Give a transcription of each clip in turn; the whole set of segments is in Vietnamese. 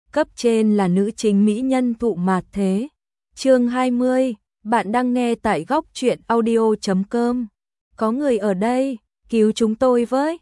Cấp trên là nữ chính mỹ nhân Thụ Mạt Thế. Chương 20, bạn đang nghe tại góc truyện audio.com. Có người ở đây, cứu chúng tôi với.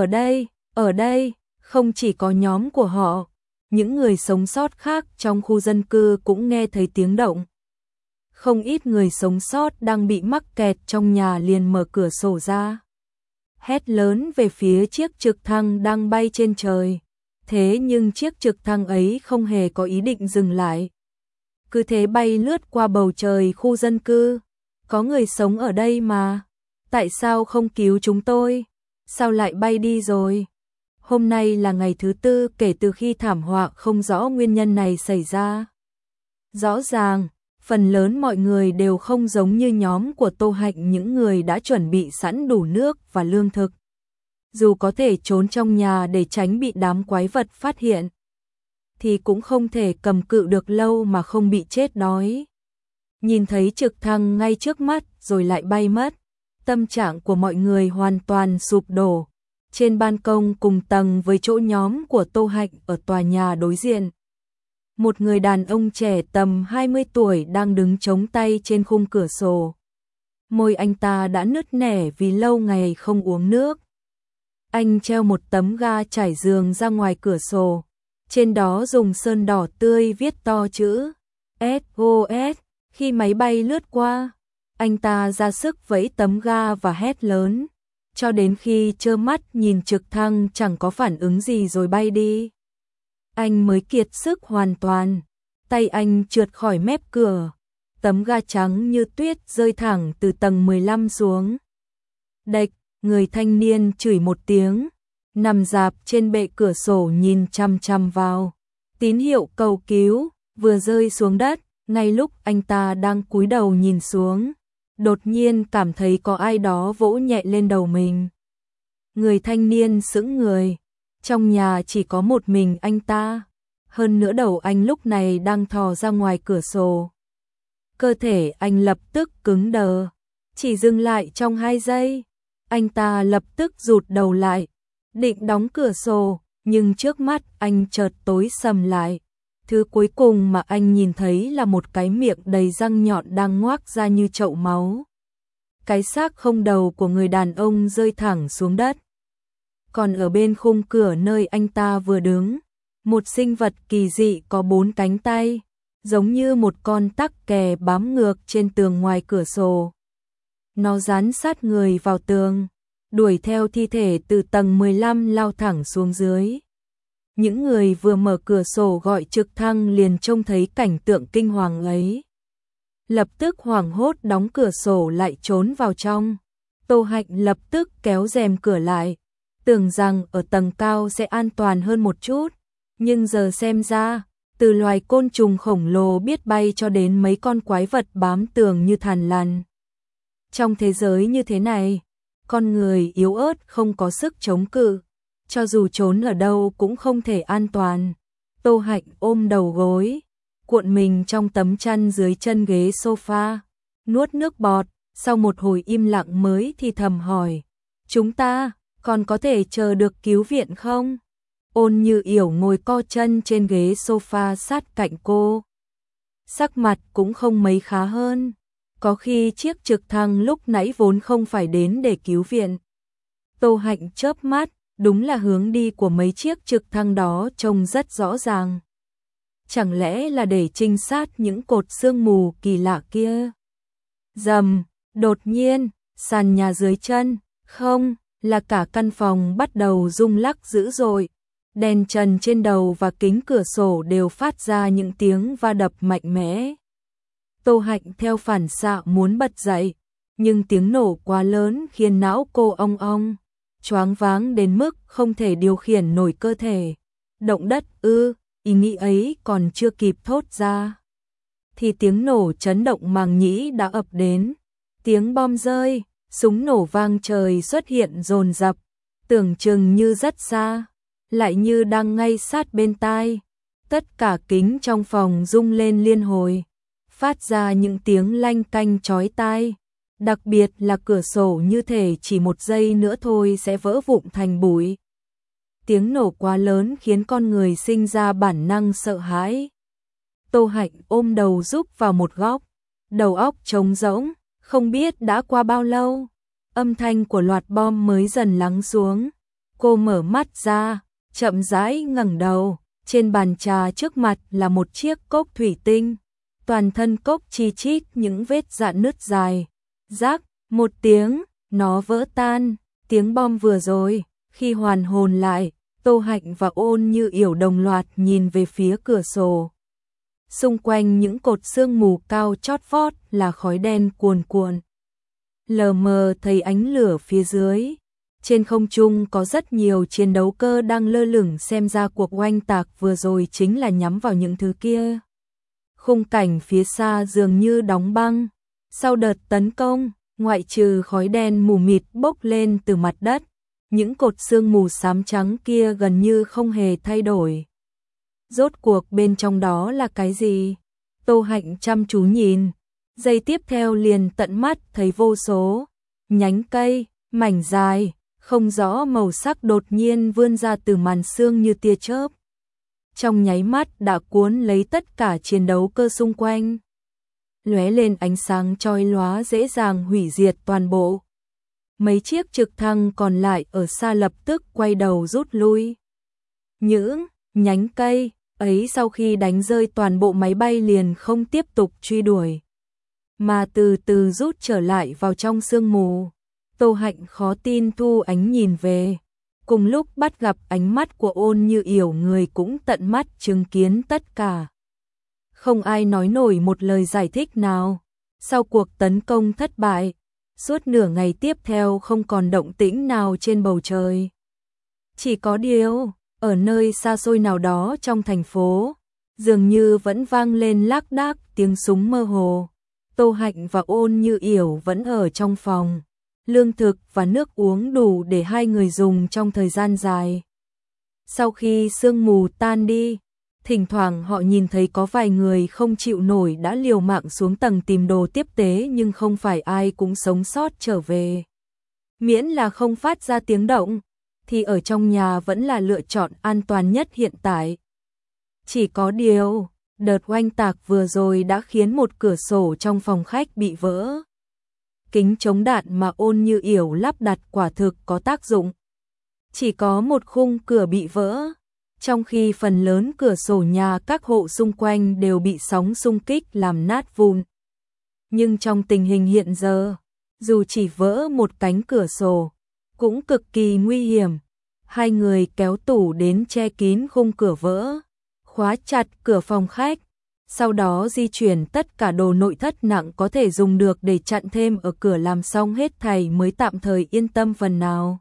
Ở đây, không chỉ có nhóm của họ, những người sống sót khác trong khu dân cư cũng nghe thấy tiếng động. Không ít người sống sót đang bị mắc kẹt trong nhà liền mở cửa sổ ra, hét lớn về phía chiếc trực thăng đang bay trên trời. Thế nhưng chiếc trực thăng ấy không hề có ý định dừng lại, cứ thế bay lướt qua bầu trời khu dân cư. Có người sống ở đây mà, tại sao không cứu chúng tôi? Sao lại bay đi rồi? Hôm nay là ngày thứ tư kể từ khi thảm họa không rõ nguyên nhân này xảy ra. Rõ ràng, phần lớn mọi người đều không giống như nhóm của Tô Hạnh, những người đã chuẩn bị sẵn đủ nước và lương thực. Dù có thể trốn trong nhà để tránh bị đám quái vật phát hiện, thì cũng không thể cầm cự được lâu mà không bị chết đói. Nhìn thấy trực thăng ngay trước mắt rồi lại bay mất, tâm trạng của mọi người hoàn toàn sụp đổ. Trên ban công cùng tầng với chỗ nhóm của Tô Hạnh ở tòa nhà đối diện, một người đàn ông trẻ tầm 20 tuổi đang đứng chống tay trên khung cửa sổ. Môi anh ta đã nứt nẻ vì lâu ngày không uống nước. Anh treo một tấm ga trải giường ra ngoài cửa sổ, trên đó dùng sơn đỏ tươi viết to chữ SOS. Khi máy bay lướt qua, anh ta ra sức vẫy tấm ga và hét lớn, cho đến khi trơ mắt nhìn trực thăng chẳng có phản ứng gì rồi bay đi. Anh mới kiệt sức hoàn toàn, tay anh trượt khỏi mép cửa, tấm ga trắng như tuyết rơi thẳng từ tầng 15 xuống. Đạch, người thanh niên chửi một tiếng, nằm rạp trên bệ cửa sổ nhìn chằm chằm vào. Tín hiệu cầu cứu vừa rơi xuống đất, ngay lúc anh ta đang cúi đầu nhìn xuống, đột nhiên cảm thấy có ai đó vỗ nhẹ lên đầu mình. Người thanh niên sững người, trong nhà chỉ có một mình anh ta, hơn nữa đầu anh lúc này đang thò ra ngoài cửa sổ. Cơ thể anh lập tức cứng đờ, chỉ dừng lại trong 2 giây. Anh ta lập tức rụt đầu lại, định đóng cửa sổ, nhưng trước mắt anh chợt tối sầm lại. Thứ cuối cùng mà anh nhìn thấy là một cái miệng đầy răng nhọn đang ngoác ra như chậu máu. Cái xác không đầu của người đàn ông rơi thẳng xuống đất. Còn ở bên khung cửa nơi anh ta vừa đứng, một sinh vật kỳ dị có 4 cánh tay, giống như một con tắc kè bám ngược trên tường ngoài cửa sổ. Nó dán sát người vào tường, đuổi theo thi thể từ tầng 15 lao thẳng xuống dưới. Những người vừa mở cửa sổ gọi trực thăng liền trông thấy cảnh tượng kinh hoàng ấy, lập tức hoảng hốt đóng cửa sổ lại trốn vào trong. Tô Hạnh lập tức kéo rèm cửa lại, tưởng rằng ở tầng cao sẽ an toàn hơn một chút, nhưng giờ xem ra, từ loài côn trùng khổng lồ biết bay cho đến mấy con quái vật bám tường như thằn lằn. Trong thế giới như thế này, con người yếu ớt không có sức chống cự, cho dù trốn ở đâu cũng không thể an toàn. Tô Hạnh ôm đầu gối, cuộn mình trong tấm chăn dưới chân ghế sofa, nuốt nước bọt, sau một hồi im lặng mới thì thầm hỏi, chúng ta còn có thể chờ được cứu viện không? Ôn Như Yểu ngồi co chân trên ghế sofa sát cạnh cô, sắc mặt cũng không mấy khá hơn. Có khi chiếc trực thăng lúc nãy vốn không phải đến để cứu viện. Tô Hạnh chớp mắt, đúng là hướng đi của mấy chiếc trực thăng đó trông rất rõ ràng. Chẳng lẽ là để trinh sát những cột sương mù kỳ lạ kia? Rầm, đột nhiên, sàn nhà dưới chân, không, là cả căn phòng bắt đầu rung lắc dữ dội. Đèn trần trên đầu và kính cửa sổ đều phát ra những tiếng va đập mạnh mẽ. Tô Hạnh theo phản xạ muốn bật dậy, nhưng tiếng nổ quá lớn khiến não cô ong ong, choáng váng đến mức không thể điều khiển nổi cơ thể. Động đất ư? Ý nghĩ ấy còn chưa kịp thốt ra, thì tiếng nổ chấn động màng nhĩ đã ập đến. Tiếng bom rơi, súng nổ vang trời xuất hiện dồn dập, tưởng chừng như rất xa, lại như đang ngay sát bên tai. Tất cả kính trong phòng rung lên liên hồi, phát ra những tiếng lanh canh chói tai. Đặc biệt là cửa sổ như thể chỉ 1 giây nữa thôi sẽ vỡ vụn thành bụi. tiếng nổ quá lớn khiến con người sinh ra bản năng sợ hãi. Tô Hạnh ôm đầu rúc vào một góc, đầu óc trống rỗng, không biết đã qua bao lâu, âm thanh của loạt bom mới dần lắng xuống. Cô mở mắt ra, chậm rãi ngẩng đầu, trên bàn trà trước mặt là một chiếc cốc thủy tinh, toàn thân cốc chi chít những vết rạn nứt dài. Rắc, một tiếng, nó vỡ tan, tiếng bom vừa rồi. Khi hoàn hồn lại, Tô Hạnh và Ôn Như Yểu đồng loạt nhìn về phía cửa sổ. Xung quanh những cột sương mù cao chót vót là khói đen cuồn cuộn. Lờ mờ thấy ánh lửa phía dưới. Trên không trung có rất nhiều chiến đấu cơ đang lơ lửng, xem ra cuộc oanh tạc vừa rồi chính là nhắm vào những thứ kia. Khung cảnh phía xa dường như đóng băng. Sau đợt tấn công, ngoại trừ khói đen mù mịt bốc lên từ mặt đất, những cột sương mù xám trắng kia gần như không hề thay đổi. Rốt cuộc bên trong đó là cái gì? Tô Hạnh chăm chú nhìn, giây tiếp theo liền tận mắt thấy vô số nhánh cây, mảnh dài, không rõ màu sắc đột nhiên vươn ra từ màn sương như tia chớp. Trong nháy mắt đã cuốn lấy tất cả chiến đấu cơ xung quanh. Lóe lên ánh sáng chói lóa dễ dàng hủy diệt toàn bộ. Mấy chiếc trực thăng còn lại ở xa lập tức quay đầu rút lui. Những nhánh cây ấy sau khi đánh rơi toàn bộ máy bay liền không tiếp tục truy đuổi, mà từ từ rút trở lại vào trong sương mù. Tô Hạnh khó tin thu ánh nhìn về. Cùng lúc bắt gặp ánh mắt của Ôn Như Yểu, người cũng tận mắt chứng kiến tất cả. Không ai nói nổi một lời giải thích nào. Sau cuộc tấn công thất bại, suốt nửa ngày tiếp theo không còn động tĩnh nào trên bầu trời. Chỉ có điều, ở nơi xa xôi nào đó trong thành phố, dường như vẫn vang lên lác đác tiếng súng mơ hồ. Tô Hạnh và Ôn Như Yểu vẫn ở trong phòng. Lương thực và nước uống đủ để hai người dùng trong thời gian dài. Sau khi sương mù tan đi, thỉnh thoảng họ nhìn thấy có vài người không chịu nổi đã liều mạng xuống tầng tìm đồ tiếp tế, nhưng không phải ai cũng sống sót trở về. Miễn là không phát ra tiếng động, thì ở trong nhà vẫn là lựa chọn an toàn nhất hiện tại. Chỉ có điều, đợt oanh tạc vừa rồi đã khiến một cửa sổ trong phòng khách bị vỡ. Kính chống đạn mà Ôn Như Yểu lắp đặt quả thực có tác dụng. Chỉ có một khung cửa bị vỡ, trong khi phần lớn cửa sổ nhà các hộ xung quanh đều bị sóng xung kích làm nát vụn. Nhưng trong tình hình hiện giờ, dù chỉ vỡ một cánh cửa sổ, cũng cực kỳ nguy hiểm. Hai người kéo tủ đến che kín khung cửa vỡ, khóa chặt cửa phòng khách. Sau đó di chuyển tất cả đồ nội thất nặng có thể dùng được để chặn thêm ở cửa, làm xong hết thảy mới tạm thời yên tâm phần nào.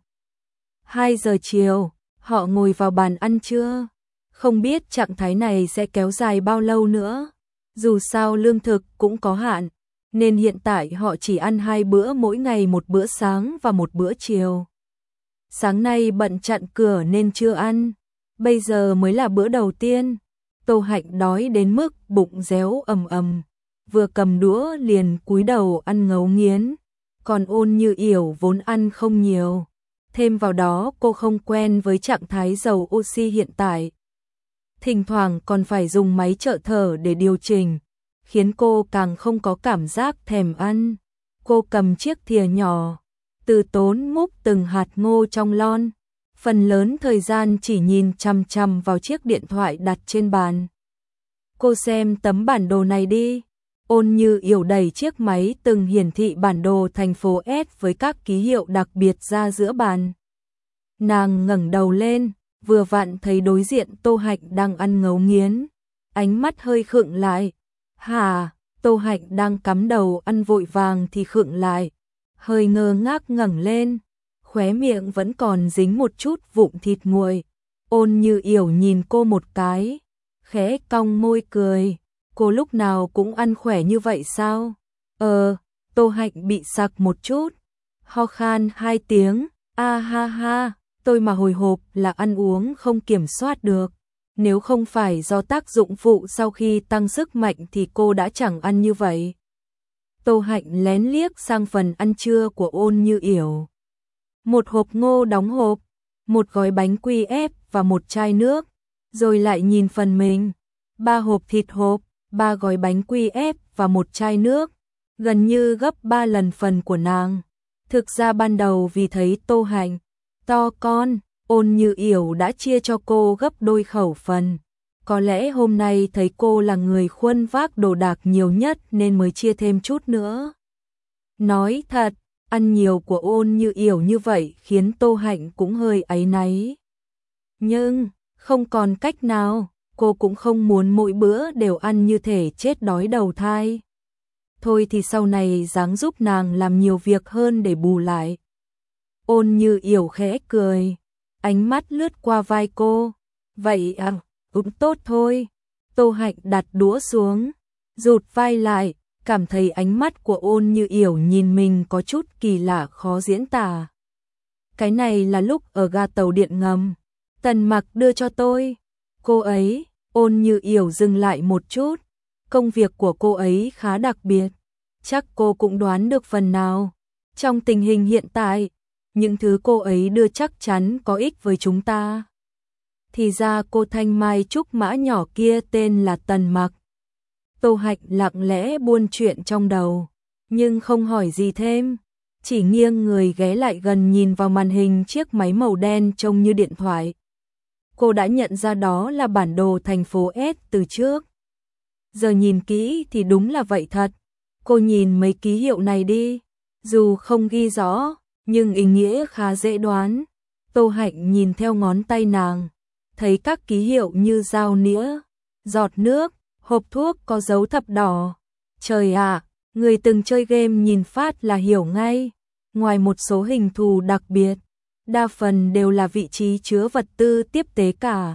2 giờ chiều, họ ngồi vào bàn ăn trưa. Không biết trạng thái này sẽ kéo dài bao lâu nữa. Dù sao lương thực cũng có hạn, nên hiện tại họ chỉ ăn 2 bữa mỗi ngày, một bữa sáng và một bữa chiều. Sáng nay bận chặn cửa nên chưa ăn, bây giờ mới là bữa đầu tiên. Tô Hạnh đói đến mức bụng réo ầm ầm, vừa cầm đũa liền cúi đầu ăn ngấu nghiến. Còn Ôn Như Yểu vốn ăn không nhiều, thêm vào đó cô không quen với trạng thái dầu oxy hiện tại. Thỉnh thoảng còn phải dùng máy trợ thở để điều chỉnh, khiến cô càng không có cảm giác thèm ăn. Cô cầm chiếc thìa nhỏ, từ tốn múc từng hạt ngô trong lon. Phần lớn thời gian chỉ nhìn chằm chằm vào chiếc điện thoại đặt trên bàn. Cô xem tấm bản đồ này đi. Ôn Như Yểu đẩy chiếc máy từng hiển thị bản đồ thành phố S với các ký hiệu đặc biệt ra giữa bàn. Nàng ngẩng đầu lên, vừa vặn thấy đối diện Tô Hạnh đang ăn ngấu nghiến. Ánh mắt hơi khựng lại. Hả? Tô Hạnh đang cắm đầu ăn vội vàng thì khựng lại, hơi ngơ ngác ngẩng lên. Khóe miệng vẫn còn dính một chút vụn thịt nguội. Ôn Như Yểu nhìn cô một cái, khẽ cong môi cười. Cô lúc nào cũng ăn khỏe như vậy sao? Tô Hạnh bị sặc một chút, ho khan 2 tiếng. A ha ha, tôi mà hồi hộp là ăn uống không kiểm soát được. Nếu không phải do tác dụng phụ sau khi tăng sức mạnh thì cô đã chẳng ăn như vậy. Tô Hạnh lén liếc sang phần ăn trưa của Ôn Như Yểu. Một hộp ngô đóng hộp, một gói bánh quy ép và một chai nước, rồi lại nhìn phần mình. 3 hộp thịt hộp, 3 gói bánh quy ép và một chai nước, gần như gấp 3 lần phần của nàng. Thực ra ban đầu vì thấy Tô Hạnh to con, Ôn Như Yểu đã chia cho cô gấp đôi khẩu phần. Có lẽ hôm nay thấy cô là người khuân vác đồ đạc nhiều nhất nên mới chia thêm chút nữa. Nói thật, ăn nhiều của Ôn Như Yểu như vậy khiến Tô Hạnh cũng hơi áy náy. Nhưng, không còn cách nào, cô cũng không muốn mỗi bữa đều ăn như thể chết đói đầu thai. Thôi thì sau này ráng giúp nàng làm nhiều việc hơn để bù lại. Ôn Như Yểu khẽ cười, ánh mắt lướt qua vai cô. Vậy à, tốt thôi. Tô Hạnh đặt đũa xuống, rụt vai lại, cảm thấy ánh mắt của Ôn Như Yểu nhìn mình có chút kỳ lạ khó diễn tả. Cái này là lúc ở ga tàu điện ngầm, Tần Mặc đưa cho tôi. Cô ấy, Ôn Như Yểu dừng lại một chút, công việc của cô ấy khá đặc biệt, chắc cô cũng đoán được phần nào. Trong tình hình hiện tại, những thứ cô ấy đưa chắc chắn có ích với chúng ta. Thì ra cô thanh mai trúc mã nhỏ kia tên là Tần Mặc. Tô Hạnh lặng lẽ buôn chuyện trong đầu, nhưng không hỏi gì thêm, chỉ nghiêng người ghé lại gần nhìn vào màn hình chiếc máy màu đen trông như điện thoại. Cô đã nhận ra đó là bản đồ thành phố S từ trước. Giờ nhìn kỹ thì đúng là vậy thật. Cô nhìn mấy ký hiệu này đi, dù không ghi rõ, nhưng ý nghĩa khá dễ đoán. Tô Hạnh nhìn theo ngón tay nàng, thấy các ký hiệu như dao nĩa, giọt nước, hộp thuốc có dấu thập đỏ. Trời ạ, người từng chơi game nhìn phát là hiểu ngay. Ngoài một số hình thù đặc biệt, đa phần đều là vị trí chứa vật tư tiếp tế cả.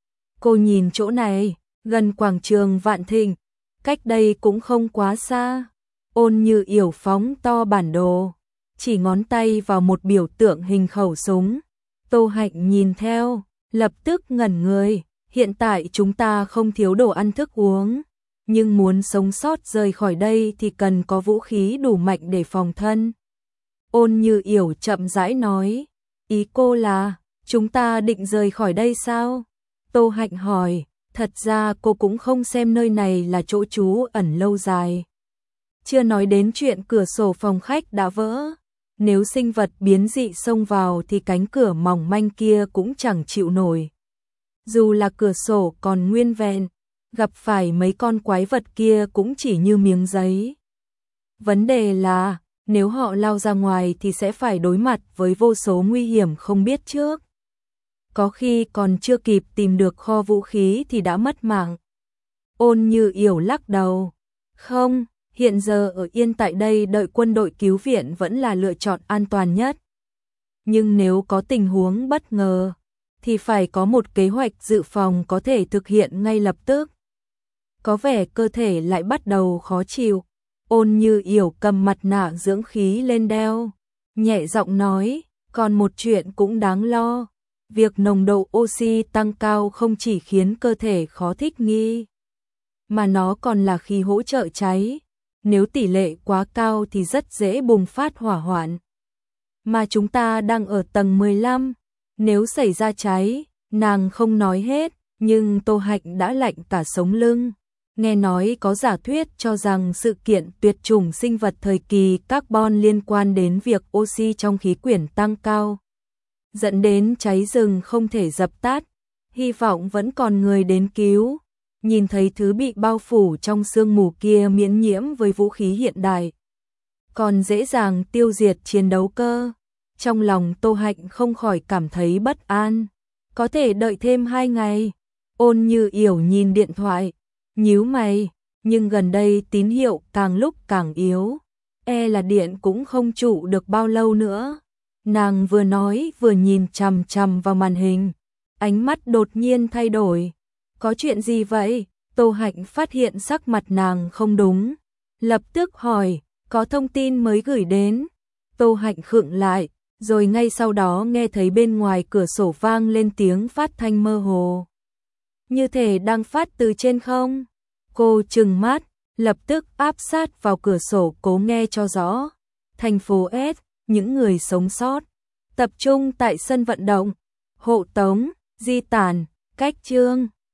Cô nhìn chỗ này, gần quảng trường Vạn Thịnh, cách đây cũng không quá xa. Ôn Như Yểu phóng to bản đồ, chỉ ngón tay vào một biểu tượng hình khẩu súng. Tô Hạnh nhìn theo, lập tức ngẩn người. Hiện tại chúng ta không thiếu đồ ăn thức uống, nhưng muốn sống sót rời khỏi đây thì cần có vũ khí đủ mạnh để phòng thân. Ôn Như Yểu chậm rãi nói, ý cô là, chúng ta định rời khỏi đây sao? Tô Hạnh hỏi, thật ra cô cũng không xem nơi này là chỗ trú ẩn lâu dài. Chưa nói đến chuyện cửa sổ phòng khách đã vỡ, nếu sinh vật biến dị xông vào thì cánh cửa mỏng manh kia cũng chẳng chịu nổi. Dù là cửa sổ còn nguyên vẹn, gặp phải mấy con quái vật kia cũng chỉ như miếng giấy. Vấn đề là, nếu họ lao ra ngoài thì sẽ phải đối mặt với vô số nguy hiểm không biết trước. Có khi còn chưa kịp tìm được kho vũ khí thì đã mất mạng. Ôn Như Yểu lắc đầu. Không, hiện giờ ở yên tại đây đợi quân đội cứu viện vẫn là lựa chọn an toàn nhất. Nhưng nếu có tình huống bất ngờ, thì phải có một kế hoạch dự phòng có thể thực hiện ngay lập tức. Có vẻ cơ thể lại bắt đầu khó chịu. Ôn Như Yểu cầm mặt nạ dưỡng khí lên đeo, nhẹ giọng nói, còn một chuyện cũng đáng lo. Việc nồng độ oxy tăng cao không chỉ khiến cơ thể khó thích nghi, mà nó còn là khí hỗ trợ cháy. Nếu tỷ lệ quá cao thì rất dễ bùng phát hỏa hoạn. Mà chúng ta đang ở tầng 15, nếu xảy ra cháy, nàng không nói hết, nhưng Tô Hạnh đã lạnh cả sống lưng. Nghe nói có giả thuyết cho rằng sự kiện tuyệt chủng sinh vật thời kỳ carbon liên quan đến việc oxy trong khí quyển tăng cao, dẫn đến cháy rừng không thể dập tắt. Hy vọng vẫn còn người đến cứu. Nhìn thấy thứ bị bao phủ trong sương mù kia miễn nhiễm với vũ khí hiện đại, còn dễ dàng tiêu diệt chiến đấu cơ. Trong lòng Tô Hạnh không khỏi cảm thấy bất an. Có thể đợi thêm 2 ngày. Ôn Như Yểu nhìn điện thoại, nhíu mày, nhưng gần đây tín hiệu càng lúc càng yếu. Là điện cũng không trụ được bao lâu nữa. Nàng vừa nói vừa nhìn chằm chằm vào màn hình. Ánh mắt đột nhiên thay đổi. Có chuyện gì vậy? Tô Hạnh phát hiện sắc mặt nàng không đúng. Lập tức hỏi, có thông tin mới gửi đến. Tô Hạnh khựng lại, rồi ngay sau đó nghe thấy bên ngoài cửa sổ vang lên tiếng phát thanh mơ hồ. Như thể đang phát từ trên không. Cô trừng mắt, lập tức áp sát vào cửa sổ cố nghe cho rõ. Thành phố S, những người sống sót tập trung tại sân vận động, hộ tống, di tản, cách chương.